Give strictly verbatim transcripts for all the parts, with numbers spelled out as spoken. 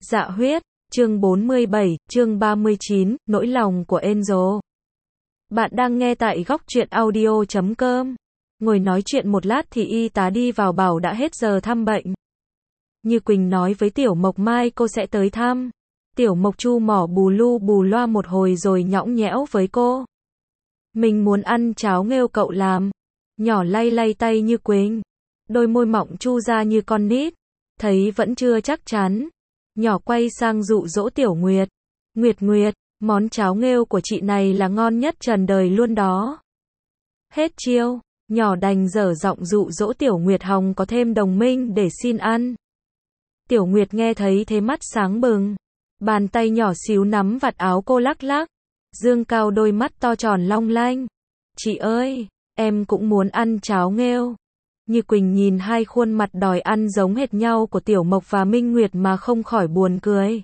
Dạ huyết, chương bốn mươi bảy, chương ba mươi chín, nỗi lòng của Angel. Bạn đang nghe tại góc truyện audio chấm com. Ngồi nói chuyện một lát thì y tá đi vào bảo đã hết giờ thăm bệnh. Như Quỳnh nói với Tiểu Mộc mai cô sẽ tới thăm. Tiểu Mộc chu mỏ bù lu bù loa một hồi rồi nhõng nhẽo với cô. Mình muốn ăn cháo nghêu cậu làm. Nhỏ lay lay tay Như Quỳnh. Đôi môi mọng chu ra như con nít. Thấy vẫn chưa chắc chắn. Nhỏ quay sang dụ dỗ Tiểu Nguyệt. Nguyệt Nguyệt, món cháo nghêu của chị này là ngon nhất trần đời luôn đó. Hết chiêu, nhỏ đành dở giọng dụ dỗ Tiểu Nguyệt Hồng có thêm đồng minh để xin ăn. Tiểu Nguyệt nghe thấy thế mắt sáng bừng. Bàn tay nhỏ xíu nắm vạt áo cô lắc lắc. Dương cao đôi mắt to tròn long lanh. Chị ơi, em cũng muốn ăn cháo nghêu. Như Quỳnh nhìn hai khuôn mặt đòi ăn giống hệt nhau của Tiểu Mộc và Minh Nguyệt mà không khỏi buồn cười.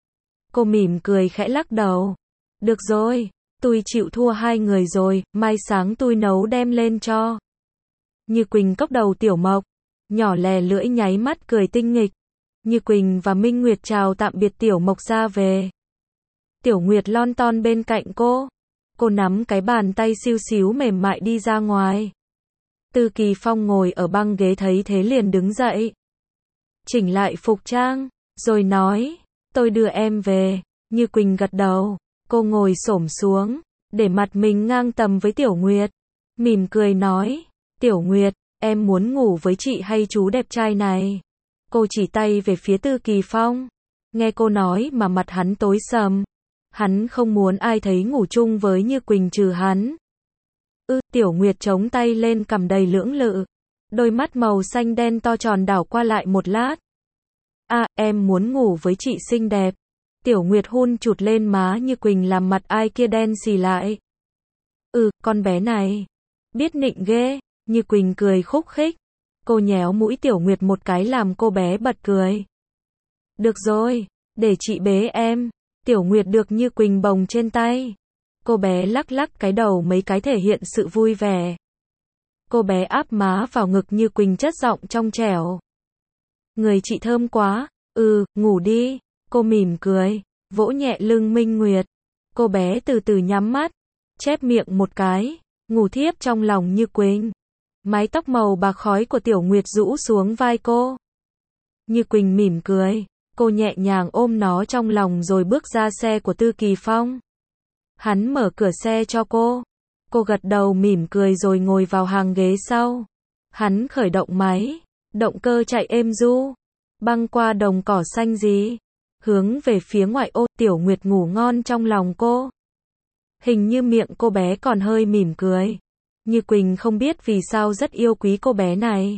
Cô mỉm cười khẽ lắc đầu. Được rồi, tôi chịu thua hai người rồi, mai sáng tôi nấu đem lên cho. Như Quỳnh cốc đầu Tiểu Mộc, nhỏ lè lưỡi nháy mắt cười tinh nghịch. Như Quỳnh và Minh Nguyệt chào tạm biệt Tiểu Mộc ra về. Tiểu Nguyệt lon ton bên cạnh cô. Cô nắm cái bàn tay siêu xíu mềm mại đi ra ngoài. Tư Kỳ Phong ngồi ở băng ghế thấy thế liền đứng dậy. Chỉnh lại phục trang, rồi nói, tôi đưa em về. Như Quỳnh gật đầu, cô ngồi xổm xuống, để mặt mình ngang tầm với Tiểu Nguyệt. Mỉm cười nói, Tiểu Nguyệt, em muốn ngủ với chị hay chú đẹp trai này? Cô chỉ tay về phía Tư Kỳ Phong. Nghe cô nói mà mặt hắn tối sầm. Hắn không muốn ai thấy ngủ chung với Như Quỳnh trừ hắn. Ư, Tiểu Nguyệt chống tay lên cằm đầy lưỡng lự. Đôi mắt màu xanh đen to tròn đảo qua lại một lát. À, em muốn ngủ với chị xinh đẹp. Tiểu Nguyệt hun chụt lên má Như Quỳnh làm mặt ai kia đen xì lại. Ừ, con bé này. Biết nịnh ghê. Như Quỳnh cười khúc khích. Cô nhéo mũi Tiểu Nguyệt một cái làm cô bé bật cười. Được rồi, để chị bế em. Tiểu Nguyệt được Như Quỳnh bồng trên tay. Cô bé lắc lắc cái đầu mấy cái thể hiện sự vui vẻ. Cô bé áp má vào ngực Như Quỳnh chất giọng trong trẻo. Người chị thơm quá. Ừ, ngủ đi. Cô mỉm cười, vỗ nhẹ lưng Minh Nguyệt. Cô bé từ từ nhắm mắt, chép miệng một cái, ngủ thiếp trong lòng Như Quỳnh. Mái tóc màu bạc khói của Tiểu Nguyệt rũ xuống vai cô. Như Quỳnh mỉm cười, cô nhẹ nhàng ôm nó trong lòng rồi bước ra xe của Tư Kỳ Phong. Hắn mở cửa xe cho cô. Cô gật đầu mỉm cười rồi ngồi vào hàng ghế sau. Hắn khởi động máy, động cơ chạy êm du, băng qua đồng cỏ xanh gì, hướng về phía ngoại ô. Tiểu Nguyệt ngủ ngon trong lòng cô. Hình như miệng cô bé còn hơi mỉm cười. Như Quỳnh không biết vì sao rất yêu quý cô bé này.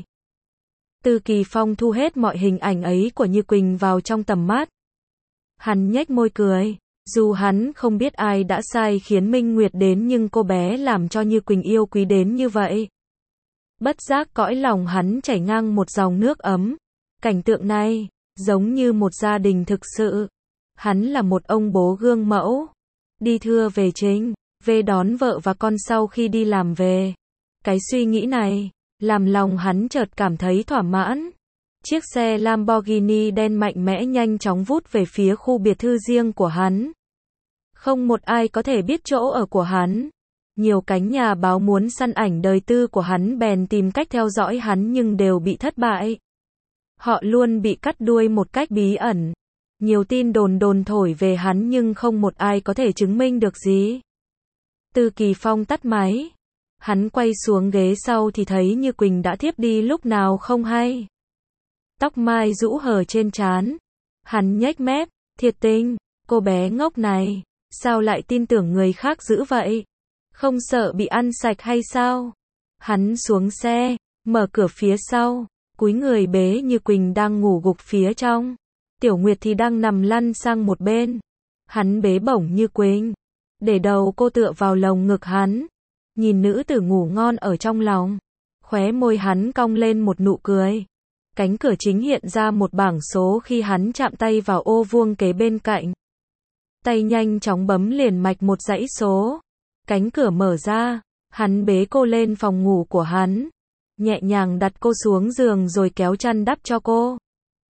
Tư Kỳ Phong thu hết mọi hình ảnh ấy của Như Quỳnh vào trong tầm mắt. Hắn nhếch môi cười. Dù hắn không biết ai đã sai khiến Minh Nguyệt đến nhưng cô bé làm cho Như Quỳnh yêu quý đến như vậy. Bất giác cõi lòng hắn chảy ngang một dòng nước ấm. Cảnh tượng này, giống như một gia đình thực sự. Hắn là một ông bố gương mẫu. Đi thưa về chính, về đón vợ và con sau khi đi làm về. Cái suy nghĩ này, làm lòng hắn chợt cảm thấy thỏa mãn. Chiếc xe Lamborghini đen mạnh mẽ nhanh chóng vút về phía khu biệt thự riêng của hắn. Không một ai có thể biết chỗ ở của hắn. Nhiều cánh nhà báo muốn săn ảnh đời tư của hắn bèn tìm cách theo dõi hắn nhưng đều bị thất bại. Họ luôn bị cắt đuôi một cách bí ẩn. Nhiều tin đồn đồn thổi về hắn nhưng không một ai có thể chứng minh được gì. Tư Kỳ Phong tắt máy. Hắn quay xuống ghế sau thì thấy Như Quỳnh đã thiếp đi lúc nào không hay. Tóc mai rũ hở trên trán. Hắn nhếch mép, thiệt tình, cô bé ngốc này, sao lại tin tưởng người khác dữ vậy? Không sợ bị ăn sạch hay sao? Hắn xuống xe, mở cửa phía sau, cúi người bế Như Quỳnh đang ngủ gục phía trong. Tiểu Nguyệt thì đang nằm lăn sang một bên. Hắn bế bổng Như Quỳnh, để đầu cô tựa vào lồng ngực hắn. Nhìn nữ tử ngủ ngon ở trong lòng, khóe môi hắn cong lên một nụ cười. Cánh cửa chính hiện ra một bảng số khi hắn chạm tay vào ô vuông kế bên cạnh. Tay nhanh chóng bấm liền mạch một dãy số. Cánh cửa mở ra, hắn bế cô lên phòng ngủ của hắn. Nhẹ nhàng đặt cô xuống giường rồi kéo chăn đắp cho cô.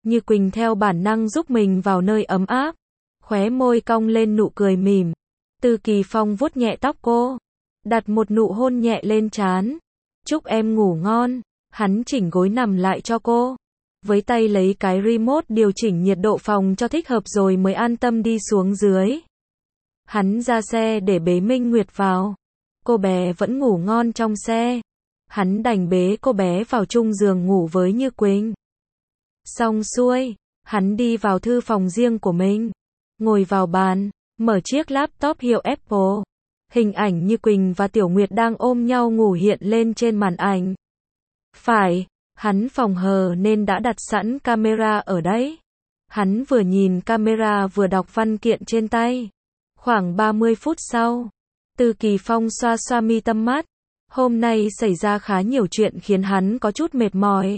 Như Quỳnh theo bản năng giúp mình vào nơi ấm áp, khóe môi cong lên nụ cười mỉm. Từ Kỳ Phong vuốt nhẹ tóc cô, đặt một nụ hôn nhẹ lên trán. Chúc em ngủ ngon. Hắn chỉnh gối nằm lại cho cô, với tay lấy cái remote điều chỉnh nhiệt độ phòng cho thích hợp rồi mới an tâm đi xuống dưới. Hắn ra xe để bế Minh Nguyệt vào. Cô bé vẫn ngủ ngon trong xe. Hắn đành bế cô bé vào chung giường ngủ với Như Quỳnh. Xong xuôi, hắn đi vào thư phòng riêng của mình, ngồi vào bàn, mở chiếc laptop hiệu Apple. Hình ảnh Như Quỳnh và Tiểu Nguyệt đang ôm nhau ngủ hiện lên trên màn ảnh. Phải, hắn phòng hờ nên đã đặt sẵn camera ở đấy. Hắn vừa nhìn camera vừa đọc văn kiện trên tay. Khoảng ba mươi phút sau, Từ Kỳ Phong xoa xoa mi tâm mắt. Hôm nay xảy ra khá nhiều chuyện khiến hắn có chút mệt mỏi.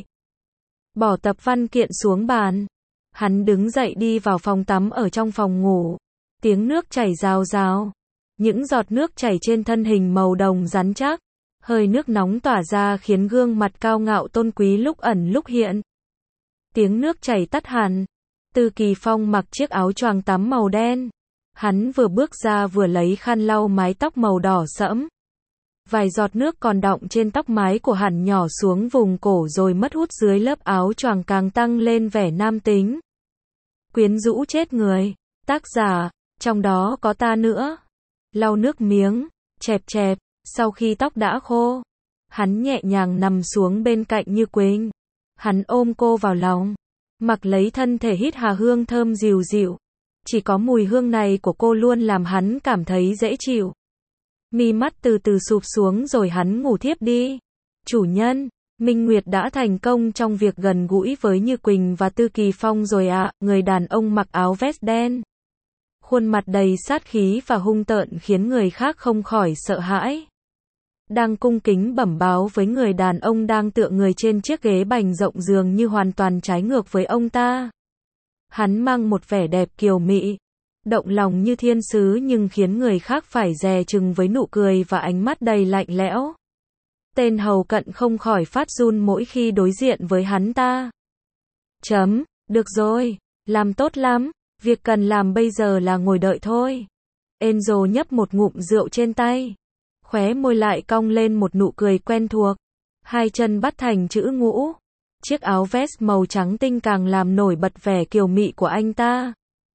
Bỏ tập văn kiện xuống bàn, hắn đứng dậy đi vào phòng tắm ở trong phòng ngủ. Tiếng nước chảy rào rào. Những giọt nước chảy trên thân hình màu đồng rắn chắc. Hơi nước nóng tỏa ra khiến gương mặt cao ngạo tôn quý lúc ẩn lúc hiện. Tiếng nước chảy tắt hẳn. Từ Kỳ Phong mặc chiếc áo choàng tắm màu đen. Hắn vừa bước ra vừa lấy khăn lau mái tóc màu đỏ sẫm. Vài giọt nước còn đọng trên tóc mái của hắn nhỏ xuống vùng cổ rồi mất hút dưới lớp áo choàng càng tăng lên vẻ nam tính. Quyến rũ chết người. Tác giả, trong đó có ta nữa. Lau nước miếng, chẹp chẹp. Sau khi tóc đã khô, hắn nhẹ nhàng nằm xuống bên cạnh Như Quỳnh. Hắn ôm cô vào lòng, mặc lấy thân thể hít hà hương thơm dịu dịu. Chỉ có mùi hương này của cô luôn làm hắn cảm thấy dễ chịu. Mi mắt từ từ sụp xuống rồi hắn ngủ thiếp đi. Chủ nhân, Minh Nguyệt đã thành công trong việc gần gũi với Như Quỳnh và Từ Kỳ Phong rồi ạ. À, người đàn ông mặc áo vest đen, khuôn mặt đầy sát khí và hung tợn khiến người khác không khỏi sợ hãi. Đang cung kính bẩm báo với người đàn ông đang tựa người trên chiếc ghế bành rộng dường như hoàn toàn trái ngược với ông ta. Hắn mang một vẻ đẹp kiều mị, động lòng như thiên sứ nhưng khiến người khác phải dè chừng với nụ cười và ánh mắt đầy lạnh lẽo. Tên hầu cận không khỏi phát run mỗi khi đối diện với hắn ta. Chấm, được rồi, làm tốt lắm, việc cần làm bây giờ là ngồi đợi thôi. Enzo nhấp một ngụm rượu trên tay. Khóe môi lại cong lên một nụ cười quen thuộc. Hai chân bắt thành chữ ngũ. Chiếc áo vest màu trắng tinh càng làm nổi bật vẻ kiều mị của anh ta.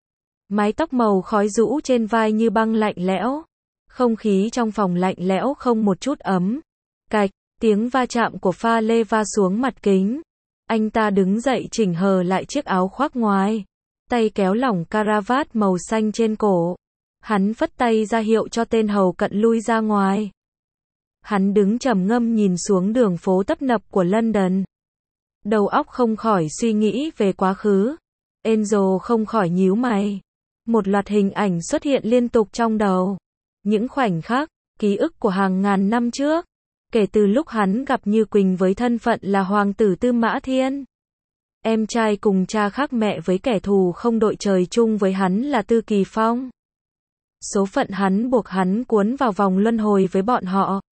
Mái tóc màu khói rũ trên vai như băng lạnh lẽo. Không khí trong phòng lạnh lẽo không một chút ấm. Cạch, tiếng va chạm của pha lê va xuống mặt kính. Anh ta đứng dậy chỉnh hờ lại chiếc áo khoác ngoài. Tay kéo lỏng caravat màu xanh trên cổ. Hắn phất tay ra hiệu cho tên hầu cận lui ra ngoài. Hắn đứng trầm ngâm nhìn xuống đường phố tấp nập của London. Đầu óc không khỏi suy nghĩ về quá khứ. Enzo không khỏi nhíu mày. Một loạt hình ảnh xuất hiện liên tục trong đầu. Những khoảnh khắc, ký ức của hàng ngàn năm trước. Kể từ lúc hắn gặp Như Quỳnh với thân phận là hoàng tử Tư Mã Thiên. Em trai cùng cha khác mẹ với kẻ thù không đội trời chung với hắn là Từ Kỳ Phong. Số phận hắn buộc hắn cuốn vào vòng luân hồi với bọn họ.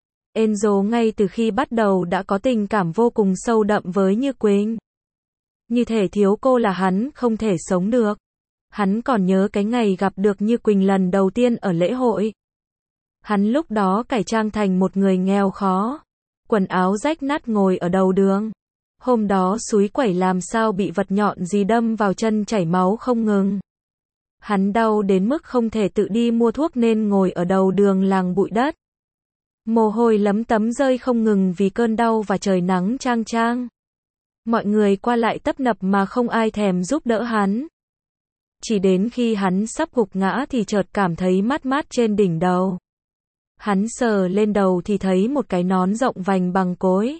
Enzo ngay từ khi bắt đầu đã có tình cảm vô cùng sâu đậm với Như Quỳnh. Như thể thiếu cô là hắn không thể sống được. Hắn còn nhớ cái ngày gặp được Như Quỳnh lần đầu tiên ở lễ hội. Hắn lúc đó cải trang thành một người nghèo khó, quần áo rách nát ngồi ở đầu đường. Hôm đó súi quẩy làm sao bị vật nhọn gì đâm vào chân chảy máu không ngừng. Hắn đau đến mức không thể tự đi mua thuốc nên ngồi ở đầu đường làng bụi đất. Mồ hôi lấm tấm rơi không ngừng vì cơn đau và trời nắng chang chang. Mọi người qua lại tấp nập mà không ai thèm giúp đỡ hắn. Chỉ đến khi hắn sắp gục ngã thì chợt cảm thấy mát mát trên đỉnh đầu. Hắn sờ lên đầu thì thấy một cái nón rộng vành bằng cối.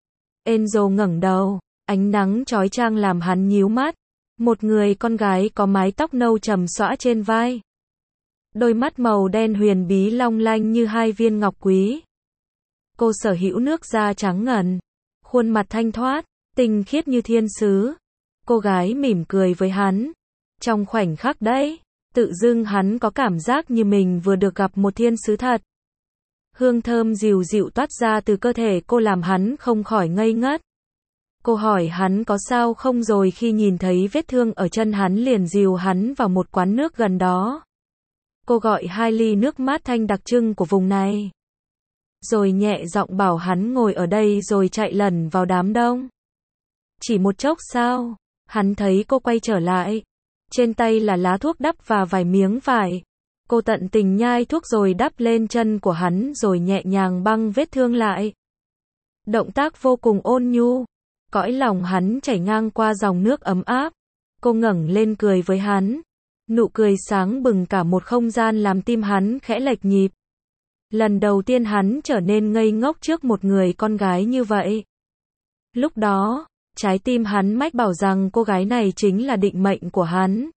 Enzo ngẩng đầu, ánh nắng chói chang làm hắn nhíu mắt. Một người con gái có mái tóc nâu trầm xõa trên vai. Đôi mắt màu đen huyền bí long lanh như hai viên ngọc quý. Cô sở hữu nước da trắng ngần, khuôn mặt thanh thoát, tinh khiết như thiên sứ. Cô gái mỉm cười với hắn. Trong khoảnh khắc đấy, tự dưng hắn có cảm giác như mình vừa được gặp một thiên sứ thật. Hương thơm dịu dịu toát ra từ cơ thể cô làm hắn không khỏi ngây ngất. Cô hỏi hắn có sao không rồi khi nhìn thấy vết thương ở chân hắn liền dìu hắn vào một quán nước gần đó. Cô gọi hai ly nước mát thanh đặc trưng của vùng này. Rồi nhẹ giọng bảo hắn ngồi ở đây rồi chạy lẩn vào đám đông. Chỉ một chốc sao, hắn thấy cô quay trở lại. Trên tay là lá thuốc đắp và vài miếng vải. Cô tận tình nhai thuốc rồi đắp lên chân của hắn rồi nhẹ nhàng băng vết thương lại. Động tác vô cùng ôn nhu. Cõi lòng hắn chảy ngang qua dòng nước ấm áp. Cô ngẩng lên cười với hắn. Nụ cười sáng bừng cả một không gian làm tim hắn khẽ lệch nhịp. Lần đầu tiên hắn trở nên ngây ngốc trước một người con gái như vậy. Lúc đó, trái tim hắn mách bảo rằng cô gái này chính là định mệnh của hắn.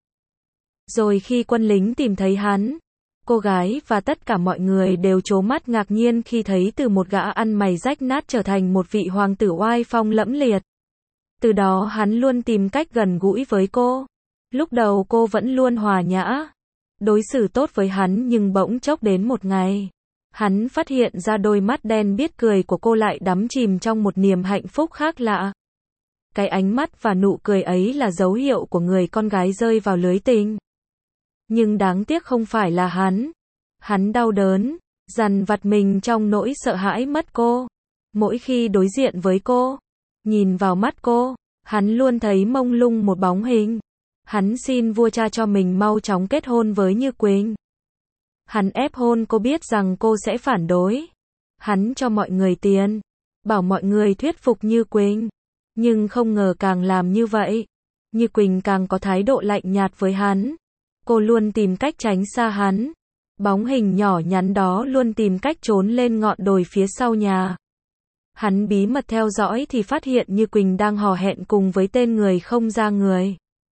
Rồi khi quân lính tìm thấy hắn, cô gái và tất cả mọi người đều trố mắt ngạc nhiên khi thấy từ một gã ăn mày rách nát trở thành một vị hoàng tử oai phong lẫm liệt. Từ đó hắn luôn tìm cách gần gũi với cô. Lúc đầu cô vẫn luôn hòa nhã, đối xử tốt với hắn nhưng bỗng chốc đến một ngày, hắn phát hiện ra đôi mắt đen biết cười của cô lại đắm chìm trong một niềm hạnh phúc khác lạ. Cái ánh mắt và nụ cười ấy là dấu hiệu của người con gái rơi vào lưới tình. Nhưng đáng tiếc không phải là hắn. Hắn đau đớn, dằn vặt mình trong nỗi sợ hãi mất cô. Mỗi khi đối diện với cô, nhìn vào mắt cô, hắn luôn thấy mông lung một bóng hình. Hắn xin vua cha cho mình mau chóng kết hôn với Như Quỳnh. Hắn ép hôn cô biết rằng cô sẽ phản đối. Hắn cho mọi người tiền, bảo mọi người thuyết phục Như Quỳnh. Nhưng không ngờ càng làm như vậy, Như Quỳnh càng có thái độ lạnh nhạt với hắn. Cô luôn tìm cách tránh xa hắn. Bóng hình nhỏ nhắn đó luôn tìm cách trốn lên ngọn đồi phía sau nhà. Hắn bí mật theo dõi thì phát hiện Như Quỳnh đang hò hẹn cùng với tên người không ra người.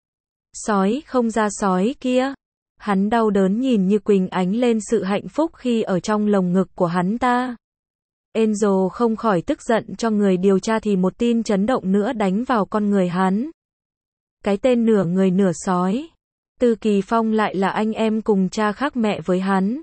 Sói không ra sói kia. Hắn đau đớn nhìn Như Quỳnh ánh lên sự hạnh phúc khi ở trong lồng ngực của hắn ta. Angel không khỏi tức giận cho người điều tra thì một tin chấn động nữa đánh vào con người hắn. Cái tên nửa người nửa sói Tư Kỳ Phong lại là anh em cùng cha khác mẹ với hắn.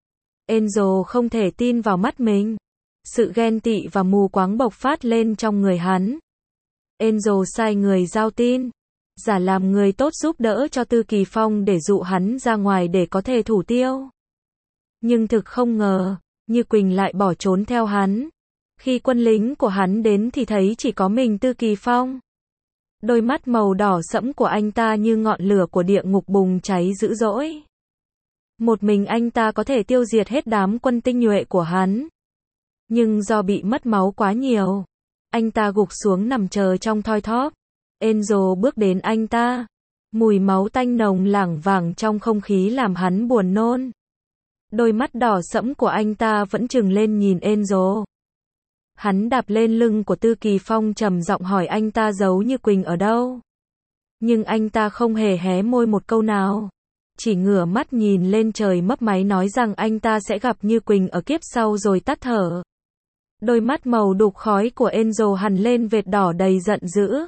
Angel không thể tin vào mắt mình. Sự ghen tị và mù quáng bộc phát lên trong người hắn. Angel sai người giao tin, giả làm người tốt giúp đỡ cho Tư Kỳ Phong để dụ hắn ra ngoài để có thể thủ tiêu. Nhưng thực không ngờ, Như Quỳnh lại bỏ trốn theo hắn. Khi quân lính của hắn đến thì thấy chỉ có mình Tư Kỳ Phong. Đôi mắt màu đỏ sẫm của anh ta như ngọn lửa của địa ngục bùng cháy dữ dội. Một mình anh ta có thể tiêu diệt hết đám quân tinh nhuệ của hắn. Nhưng do bị mất máu quá nhiều, anh ta gục xuống nằm chờ trong thoi thóp. Angel bước đến anh ta. Mùi máu tanh nồng lảng vảng trong không khí làm hắn buồn nôn. Đôi mắt đỏ sẫm của anh ta vẫn trừng lên nhìn Angel. Hắn đạp lên lưng của Tư Kỳ Phong trầm giọng hỏi anh ta giấu Như Quỳnh ở đâu. Nhưng anh ta không hề hé môi một câu nào. Chỉ ngửa mắt nhìn lên trời mấp máy nói rằng anh ta sẽ gặp Như Quỳnh ở kiếp sau rồi tắt thở. Đôi mắt màu đục khói của Angel hằn lên vệt đỏ đầy giận dữ.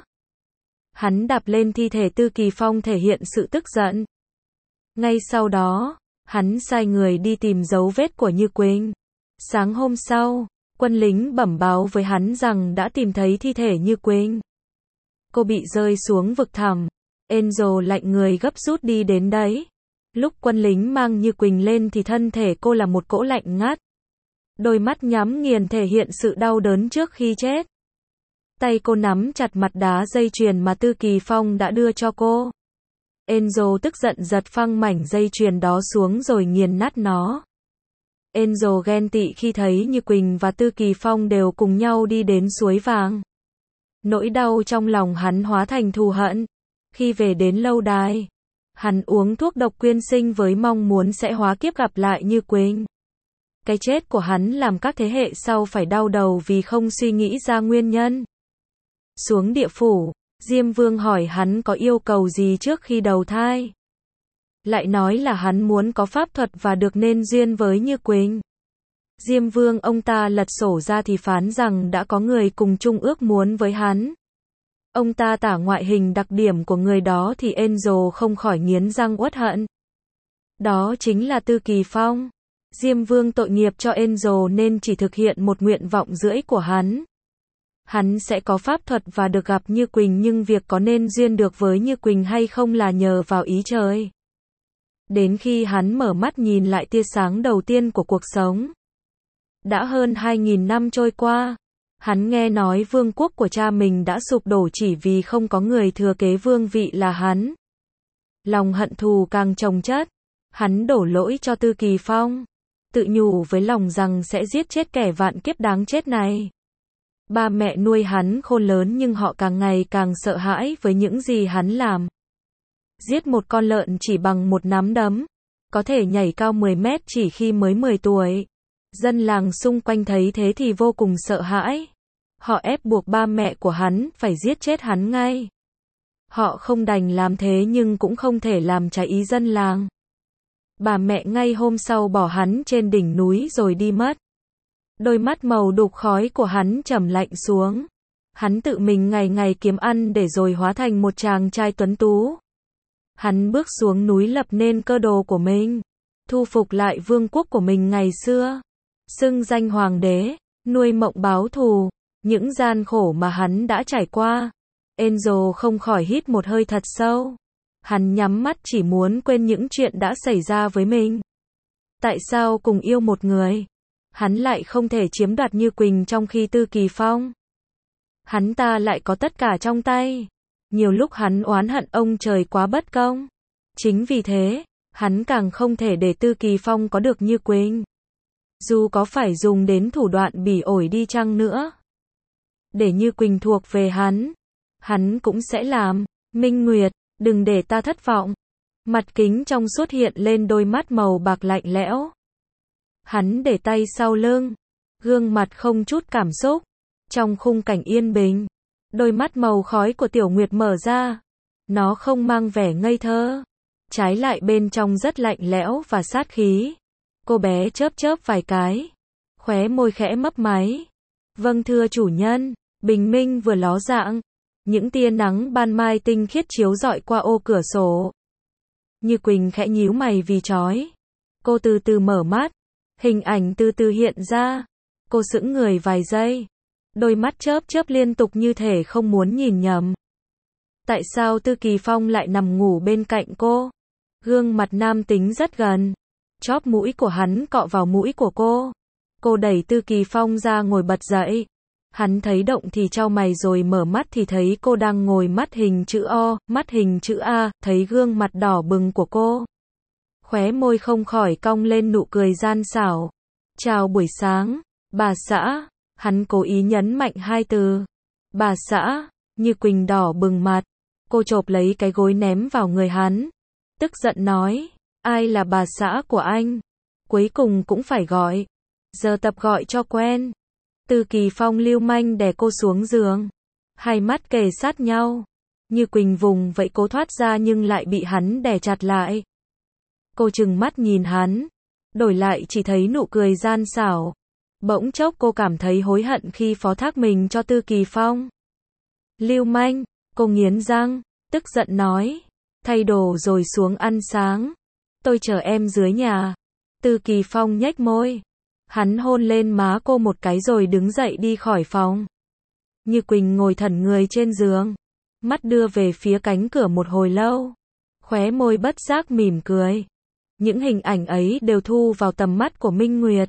Hắn đạp lên thi thể Tư Kỳ Phong thể hiện sự tức giận. Ngay sau đó, hắn sai người đi tìm dấu vết của Như Quỳnh. Sáng hôm sau, quân lính bẩm báo với hắn rằng đã tìm thấy thi thể Như Quỳnh. Cô bị rơi xuống vực thẳm. Angel lạnh người gấp rút đi đến đấy. Lúc quân lính mang Như Quỳnh lên thì thân thể cô là một cỗ lạnh ngắt. Đôi mắt nhắm nghiền thể hiện sự đau đớn trước khi chết. Tay cô nắm chặt mặt đá dây chuyền mà Tư Kỳ Phong đã đưa cho cô. Angel tức giận giật phăng mảnh dây chuyền đó xuống rồi nghiền nát nó. Angel ghen tị khi thấy Như Quỳnh và Tư Kỳ Phong đều cùng nhau đi đến suối vàng. Nỗi đau trong lòng hắn hóa thành thù hận. Khi về đến lâu đài, hắn uống thuốc độc quyên sinh với mong muốn sẽ hóa kiếp gặp lại Như Quỳnh. Cái chết của hắn làm các thế hệ sau phải đau đầu vì không suy nghĩ ra nguyên nhân. Xuống địa phủ, Diêm Vương hỏi hắn có yêu cầu gì trước khi đầu thai. Lại nói là hắn muốn có pháp thuật và được nên duyên với Như Quỳnh. Diêm Vương ông ta lật sổ ra thì phán rằng đã có người cùng chung ước muốn với hắn. Ông ta tả ngoại hình đặc điểm của người đó thì Angel không khỏi nghiến răng uất hận. Đó chính là Tư Kỳ Phong. Diêm Vương tội nghiệp cho Angel nên chỉ thực hiện một nguyện vọng rưỡi của hắn. Hắn sẽ có pháp thuật và được gặp Như Quỳnh, nhưng việc có nên duyên được với Như Quỳnh hay không là nhờ vào ý trời. Đến khi hắn mở mắt nhìn lại tia sáng đầu tiên của cuộc sống. Đã hơn hai nghìn năm trôi qua, hắn nghe nói vương quốc của cha mình đã sụp đổ chỉ vì không có người thừa kế vương vị là hắn. Lòng hận thù càng chồng chất, hắn đổ lỗi cho Tư Kỳ Phong, tự nhủ với lòng rằng sẽ giết chết kẻ vạn kiếp đáng chết này. Ba mẹ nuôi hắn khôn lớn nhưng họ càng ngày càng sợ hãi với những gì hắn làm. Giết một con lợn chỉ bằng một nắm đấm, có thể nhảy cao mười mét chỉ khi mới mười tuổi. Dân làng xung quanh thấy thế thì vô cùng sợ hãi. Họ ép buộc ba mẹ của hắn phải giết chết hắn ngay. Họ không đành làm thế nhưng cũng không thể làm trái ý dân làng. Bà mẹ ngay hôm sau bỏ hắn trên đỉnh núi rồi đi mất. Đôi mắt màu đục khói của hắn trầm lạnh xuống. Hắn tự mình ngày ngày kiếm ăn để rồi hóa thành một chàng trai tuấn tú. Hắn bước xuống núi lập nên cơ đồ của mình, thu phục lại vương quốc của mình ngày xưa, xưng danh hoàng đế, nuôi mộng báo thù, những gian khổ mà hắn đã trải qua. Enzo không khỏi hít một hơi thật sâu. Hắn nhắm mắt chỉ muốn quên những chuyện đã xảy ra với mình. Tại sao cùng yêu một người, hắn lại không thể chiếm đoạt Như Quỳnh trong khi Tư Kỳ Phong, hắn ta lại có tất cả trong tay. Nhiều lúc hắn oán hận ông trời quá bất công. Chính vì thế, hắn càng không thể để Tư Kỳ Phong có được Như Quỳnh. Dù có phải dùng đến thủ đoạn bỉ ổi đi chăng nữa, để Như Quỳnh thuộc về hắn, hắn cũng sẽ làm. Minh Nguyệt, đừng để ta thất vọng. Mặt kính trong suốt hiện lên đôi mắt màu bạc lạnh lẽo. Hắn để tay sau lưng, gương mặt không chút cảm xúc. Trong khung cảnh yên bình, đôi mắt màu khói của Tiểu Nguyệt mở ra. Nó không mang vẻ ngây thơ, trái lại bên trong rất lạnh lẽo và sát khí. Cô bé chớp chớp vài cái, khóe môi khẽ mấp máy. Vâng thưa chủ nhân. Bình minh vừa ló dạng, những tia nắng ban mai tinh khiết chiếu rọi qua ô cửa sổ. Như Quỳnh khẽ nhíu mày vì chói. Cô từ từ mở mắt, hình ảnh từ từ hiện ra. Cô sững người vài giây, đôi mắt chớp chớp liên tục như thể không muốn nhìn nhầm. Tại sao Tư Kỳ Phong lại nằm ngủ bên cạnh cô? Gương mặt nam tính rất gần, chóp mũi của hắn cọ vào mũi của cô. Cô đẩy Tư Kỳ Phong ra ngồi bật dậy. Hắn thấy động thì chau mày rồi mở mắt thì thấy cô đang ngồi mắt hình chữ O, mắt hình chữ A, thấy gương mặt đỏ bừng của cô. Khóe môi không khỏi cong lên nụ cười gian xảo. Chào buổi sáng, bà xã. Hắn cố ý nhấn mạnh hai từ. Bà xã. Như Quỳnh đỏ bừng mặt. Cô chộp lấy cái gối ném vào người hắn. Tức giận nói, ai là bà xã của anh? Cuối cùng cũng phải gọi. Giờ tập gọi cho quen. Tư Kỳ Phong lưu manh đè cô xuống giường. Hai mắt kề sát nhau. Như Quỳnh vùng vẫy cố thoát ra nhưng lại bị hắn đè chặt lại. Cô trừng mắt nhìn hắn. Đổi lại chỉ thấy nụ cười gian xảo. Bỗng chốc cô cảm thấy hối hận khi phó thác mình cho Tư Kỳ Phong. Lưu manh, cô nghiến răng, tức giận nói. Thay đồ rồi xuống ăn sáng. Tôi chờ em dưới nhà. Tư Kỳ Phong nhếch môi. Hắn hôn lên má cô một cái rồi đứng dậy đi khỏi phòng. Như Quỳnh ngồi thẫn người trên giường, mắt đưa về phía cánh cửa một hồi lâu. Khóe môi bất giác mỉm cười. Những hình ảnh ấy đều thu vào tầm mắt của Minh Nguyệt.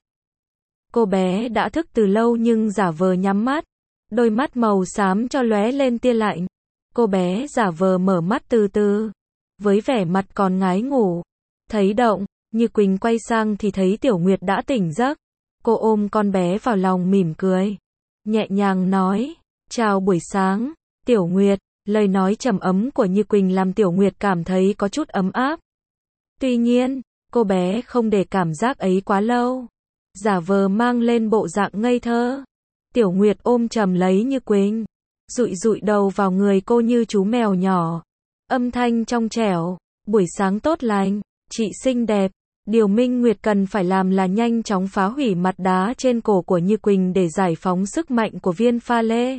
Cô bé đã thức từ lâu nhưng giả vờ nhắm mắt. Đôi mắt màu xám cho lóe lên tia lạnh. Cô bé giả vờ mở mắt từ từ, với vẻ mặt còn ngái ngủ. Thấy động, Như Quỳnh quay sang thì thấy Tiểu Nguyệt đã tỉnh giấc. Cô ôm con bé vào lòng mỉm cười, nhẹ nhàng nói, chào buổi sáng, Tiểu Nguyệt. Lời nói trầm ấm của Như Quỳnh làm Tiểu Nguyệt cảm thấy có chút ấm áp. Tuy nhiên, cô bé không để cảm giác ấy quá lâu, giả vờ mang lên bộ dạng ngây thơ. Tiểu Nguyệt ôm chầm lấy Như Quỳnh, dụi dụi đầu vào người cô như chú mèo nhỏ. Âm thanh trong trẻo, buổi sáng tốt lành, chị xinh đẹp. Điều Minh Nguyệt cần phải làm là nhanh chóng phá hủy mặt đá trên cổ của Như Quỳnh để giải phóng sức mạnh của viên pha lê.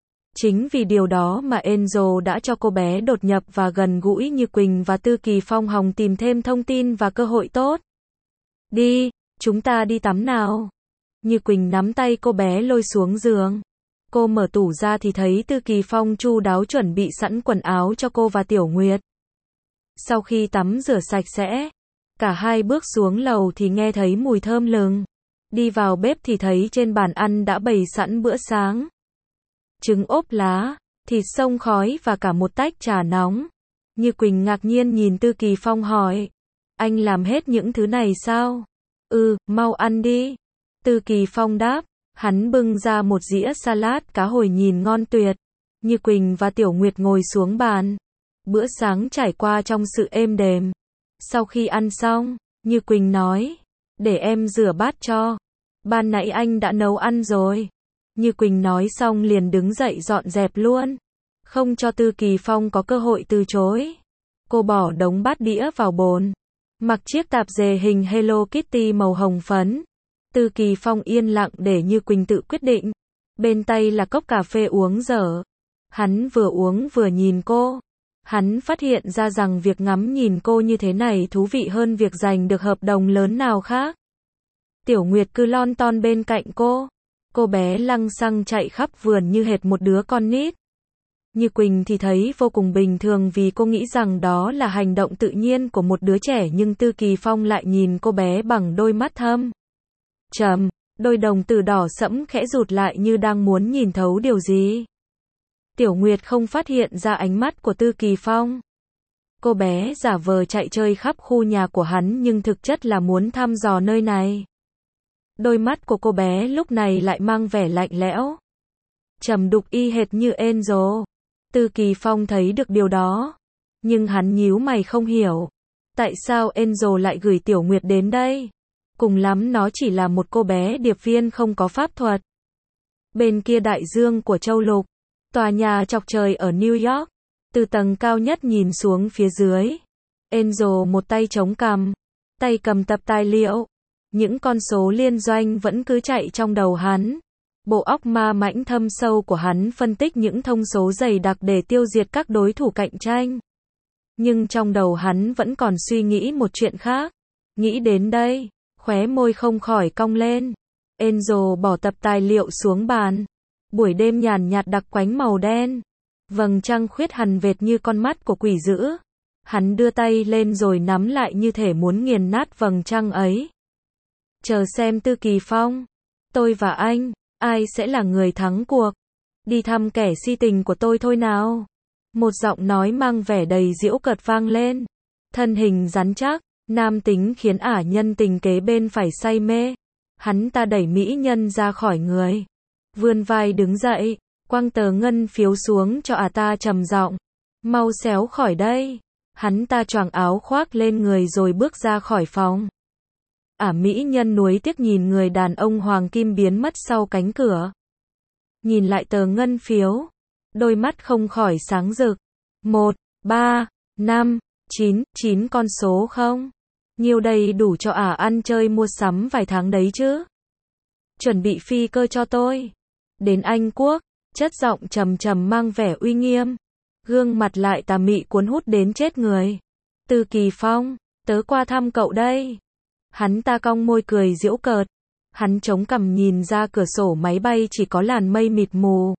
Chính vì điều đó mà Enzo đã cho cô bé đột nhập và gần gũi Như Quỳnh và Tư Kỳ Phong hòng tìm thêm thông tin và cơ hội tốt. Đi, chúng ta đi tắm nào. Như Quỳnh nắm tay cô bé lôi xuống giường. Cô mở tủ ra thì thấy Tư Kỳ Phong chu đáo chuẩn bị sẵn quần áo cho cô và Tiểu Nguyệt. Sau khi tắm rửa sạch sẽ, cả hai bước xuống lầu thì nghe thấy mùi thơm lừng. Đi vào bếp thì thấy trên bàn ăn đã bày sẵn bữa sáng. Trứng ốp lá, thịt xông khói và cả một tách trà nóng. Như Quỳnh ngạc nhiên nhìn Tư Kỳ Phong hỏi, anh làm hết những thứ này sao? Ừ, mau ăn đi. Tư Kỳ Phong đáp, hắn bưng ra một dĩa salad cá hồi nhìn ngon tuyệt. Như Quỳnh và Tiểu Nguyệt ngồi xuống bàn. Bữa sáng trải qua trong sự êm đềm. Sau khi ăn xong, Như Quỳnh nói, để em rửa bát cho. Ban nãy anh đã nấu ăn rồi. Như Quỳnh nói xong liền đứng dậy dọn dẹp luôn. Không cho Tư Kỳ Phong có cơ hội từ chối. Cô bỏ đống bát đĩa vào bồn. Mặc chiếc tạp dề hình Hello Kitty màu hồng phấn. Tư Kỳ Phong yên lặng để Như Quỳnh tự quyết định. Bên tay là cốc cà phê uống dở. Hắn vừa uống vừa nhìn cô. Hắn phát hiện ra rằng việc ngắm nhìn cô như thế này thú vị hơn việc giành được hợp đồng lớn nào khác. Tiểu Nguyệt cứ lon ton bên cạnh cô. Cô bé lăng xăng chạy khắp vườn như hệt một đứa con nít. Như Quỳnh thì thấy vô cùng bình thường vì cô nghĩ rằng đó là hành động tự nhiên của một đứa trẻ, nhưng Tư Kỳ Phong lại nhìn cô bé bằng đôi mắt thâm trầm, đôi đồng tử đỏ sẫm khẽ rụt lại như đang muốn nhìn thấu điều gì. Tiểu Nguyệt không phát hiện ra ánh mắt của Tư Kỳ Phong. Cô bé giả vờ chạy chơi khắp khu nhà của hắn nhưng thực chất là muốn thăm dò nơi này. Đôi mắt của cô bé lúc này lại mang vẻ lạnh lẽo, trầm đục y hệt như Angel. Tư Kỳ Phong thấy được điều đó, nhưng hắn nhíu mày không hiểu. Tại sao Angel lại gửi Tiểu Nguyệt đến đây? Cùng lắm nó chỉ là một cô bé điệp viên không có pháp thuật. Bên kia đại dương của châu lục, tòa nhà chọc trời ở New York, từ tầng cao nhất nhìn xuống phía dưới. Angel một tay chống cằm, tay cầm tập tài liệu. Những con số liên doanh vẫn cứ chạy trong đầu hắn. Bộ óc ma mãnh thâm sâu của hắn phân tích những thông số dày đặc để tiêu diệt các đối thủ cạnh tranh. Nhưng trong đầu hắn vẫn còn suy nghĩ một chuyện khác. Nghĩ đến đây, khóe môi không khỏi cong lên. Angel bỏ tập tài liệu xuống bàn. Buổi đêm nhàn nhạt đặc quánh màu đen. Vầng trăng khuyết hằn vệt như con mắt của quỷ dữ. Hắn đưa tay lên rồi nắm lại như thể muốn nghiền nát vầng trăng ấy. Chờ xem Tư Kỳ Phong, tôi và anh, ai sẽ là người thắng cuộc? Đi thăm kẻ si tình của tôi thôi nào. Một giọng nói mang vẻ đầy giễu cợt vang lên. Thân hình rắn chắc, nam tính khiến ả nhân tình kế bên phải say mê. Hắn ta đẩy mỹ nhân ra khỏi người. Vươn vai đứng dậy, quăng tờ ngân phiếu xuống cho ả ta trầm giọng. Mau xéo khỏi đây. Hắn ta choàng áo khoác lên người rồi bước ra khỏi phòng. Ả mỹ nhân nuối tiếc nhìn người đàn ông hoàng kim biến mất sau cánh cửa. Nhìn lại tờ ngân phiếu, đôi mắt không khỏi sáng rực. Một, ba, năm, chín, chín con số không? Nhiêu đây đủ cho ả ăn chơi mua sắm vài tháng đấy chứ. Chuẩn bị phi cơ cho tôi. Đến Anh Quốc, chất giọng trầm trầm mang vẻ uy nghiêm. Gương mặt lại tà mị cuốn hút đến chết người. Tư Kỳ Phong, tớ qua thăm cậu đây. Hắn ta cong môi cười giễu cợt. Hắn chống cằm nhìn ra cửa sổ máy bay chỉ có làn mây mịt mù.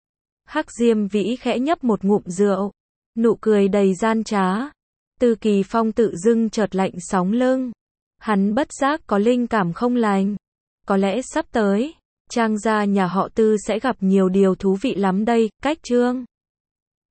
Hắc Diêm Vĩ khẽ nhấp một ngụm rượu. Nụ cười đầy gian trá. Tư Kỳ Phong tự dưng chợt lạnh sóng lưng. Hắn bất giác có linh cảm không lành. Có lẽ sắp tới, Trang gia nhà họ Tư sẽ gặp nhiều điều thú vị lắm đây. Cách chương